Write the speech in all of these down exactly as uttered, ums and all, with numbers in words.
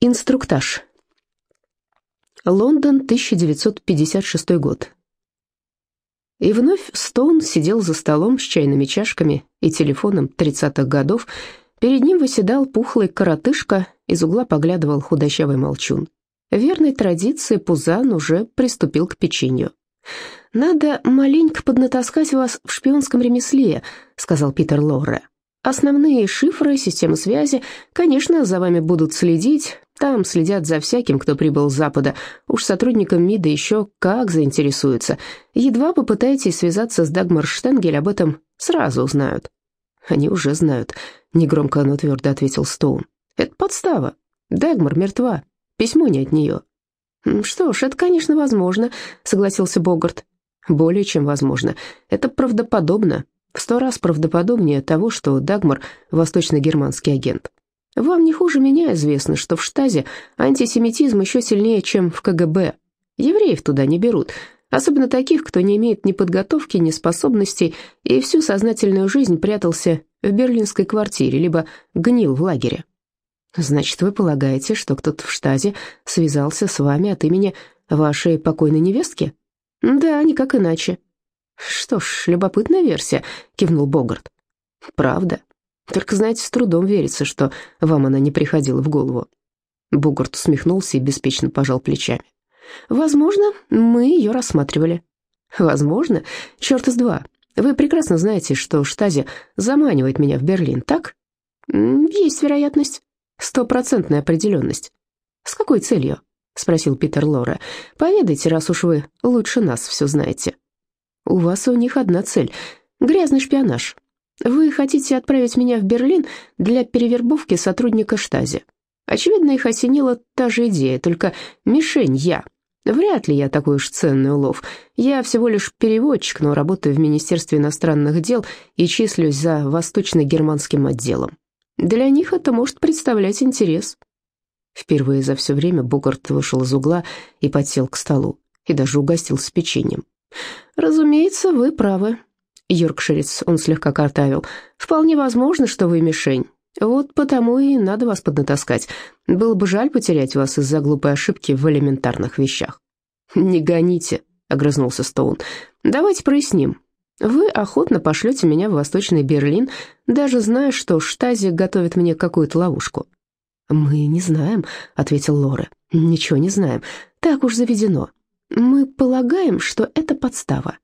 Инструктаж. Лондон, тысяча девятьсот пятьдесят шестой год. И вновь Стоун сидел за столом с чайными чашками и телефоном тридцатых годов. Перед ним восседал пухлый коротышка, из угла поглядывал худощавый молчун. Верной традиции Пузан уже приступил к печенью. «Надо маленько поднатаскать вас в шпионском ремесле», — сказал Питер Лорре. «Основные шифры, системы связи, конечно, за вами будут следить. Там следят за всяким, кто прибыл с Запада. Уж сотрудникам МИДа еще как заинтересуются. Едва попытаетесь связаться с Дагмар Штенгель, об этом сразу узнают». «Они уже знают», — негромко, но твердо ответил Стоун. «Это подстава. Дагмар мертва. Письмо не от нее». «Что ж, это, конечно, возможно», — согласился Богарт. «Более чем возможно. Это правдоподобно. В сто раз правдоподобнее того, что Дагмар — восточно-германский агент. Вам не хуже меня известно, что в Штазе антисемитизм еще сильнее, чем в КГБ. Евреев туда не берут, особенно таких, кто не имеет ни подготовки, ни способностей и всю сознательную жизнь прятался в берлинской квартире, либо гнил в лагере». «Значит, вы полагаете, что кто-то в Штазе связался с вами от имени вашей покойной невестки?» «Да, никак иначе». «Что ж, любопытная версия», — кивнул Богарт. «Правда. Только, знаете, с трудом верится, что вам она не приходила в голову». Богарт усмехнулся и беспечно пожал плечами. «Возможно, мы ее рассматривали». «Возможно? Черт из два. Вы прекрасно знаете, что Штази заманивает меня в Берлин, так?» «Есть вероятность. Стопроцентная определенность». «С какой целью?» — спросил Питер Лорре. «Поведайте, раз уж вы лучше нас все знаете». «У вас и у них одна цель — грязный шпионаж. Вы хотите отправить меня в Берлин для перевербовки сотрудника Штази. Очевидно, их осенила та же идея, только мишень я. Вряд ли я такой уж ценный улов. Я всего лишь переводчик, но работаю в Министерстве иностранных дел и числюсь за восточно-германским отделом. Для них это может представлять интерес». Впервые за все время Богарт вышел из угла и подсел к столу, и даже угостился печеньем. «Разумеется, вы правы, йоркширец», — он слегка картавил. «Вполне возможно, что вы мишень. Вот потому и надо вас поднатаскать. Было бы жаль потерять вас из-за глупой ошибки в элементарных вещах». «Не гоните», — огрызнулся Стоун. «Давайте проясним. Вы охотно пошлете меня в Восточный Берлин, даже зная, что Штази готовит мне какую-то ловушку». «Мы не знаем», — ответил Лорре. «Ничего не знаем. Так уж заведено. Мы полагаем, что это подстава».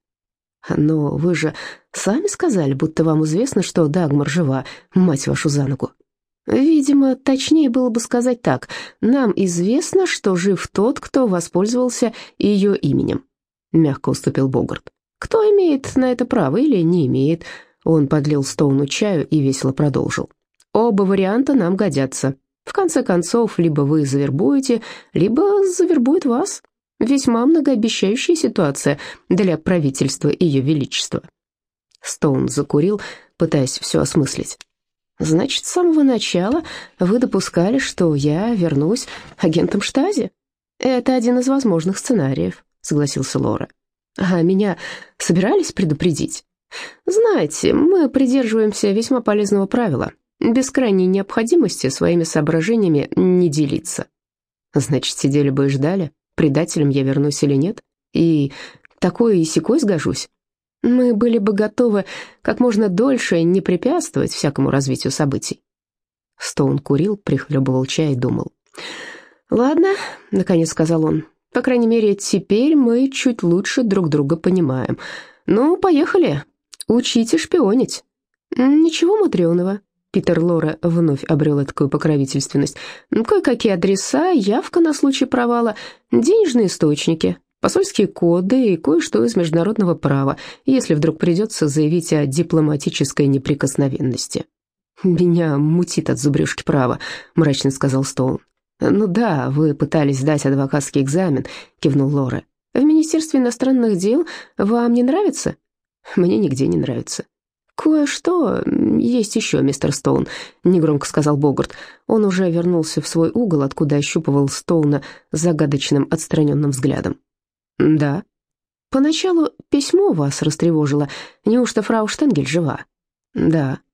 «Но вы же сами сказали, будто вам известно, что Дагмар жива, мать вашу за ногу». «Видимо, точнее было бы сказать так. Нам известно, что жив тот, кто воспользовался ее именем», — мягко уступил Богарт. «Кто имеет на это право или не имеет?» Он подлил Стоуну чаю и весело продолжил. «Оба варианта нам годятся. В конце концов, либо вы завербуете, либо завербует вас. Весьма многообещающая ситуация для правительства Ее Величества». Стоун закурил, пытаясь все осмыслить. «Значит, с самого начала вы допускали, что я вернусь агентом Штази?» «Это один из возможных сценариев», — согласился Лорре. «А меня собирались предупредить?» «Знаете, мы придерживаемся весьма полезного правила. Без крайней необходимости своими соображениями не делиться». «Значит, сидели бы и ждали, предателем я вернусь или нет, и такой и сякой сгожусь. Мы были бы готовы как можно дольше не препятствовать всякому развитию событий». Стоун курил, прихлебывал чай и думал. «Ладно», — наконец сказал он, — «по крайней мере, теперь мы чуть лучше друг друга понимаем. Ну, поехали, учите шпионить». «Ничего мудреного». Питер Лорре вновь обрел такую покровительственность. «Кое-какие адреса, явка на случай провала, денежные источники, посольские коды и кое-что из международного права, если вдруг придется заявить о дипломатической неприкосновенности». «Меня мутит от зубрежки права», — мрачно сказал Стоун. «Ну да, вы пытались сдать адвокатский экзамен», — кивнул Лорре. «В Министерстве иностранных дел вам не нравится?» «Мне нигде не нравится». «Кое-что есть еще, мистер Стоун», — негромко сказал Богарт. Он уже вернулся в свой угол, откуда ощупывал Стоуна загадочным отстраненным взглядом. «Да». «Поначалу письмо вас растревожило. Неужто фрау Штенгель жива?» «Да».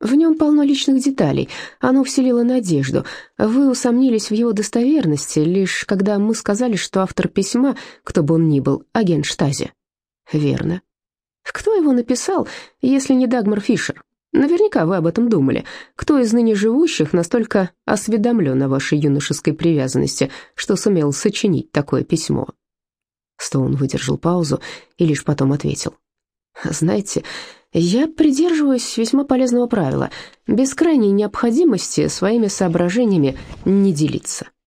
В нем полно личных деталей, оно вселило надежду. Вы усомнились в его достоверности, лишь когда мы сказали, что автор письма, кто бы он ни был, агент Штази». «Верно». «Кто его написал, если не Дагмар Фишер? Наверняка вы об этом думали. Кто из ныне живущих настолько осведомлен о вашей юношеской привязанности, что сумел сочинить такое письмо?» Стоун выдержал паузу и лишь потом ответил. «Знаете, я придерживаюсь весьма полезного правила: без крайней необходимости своими соображениями не делиться.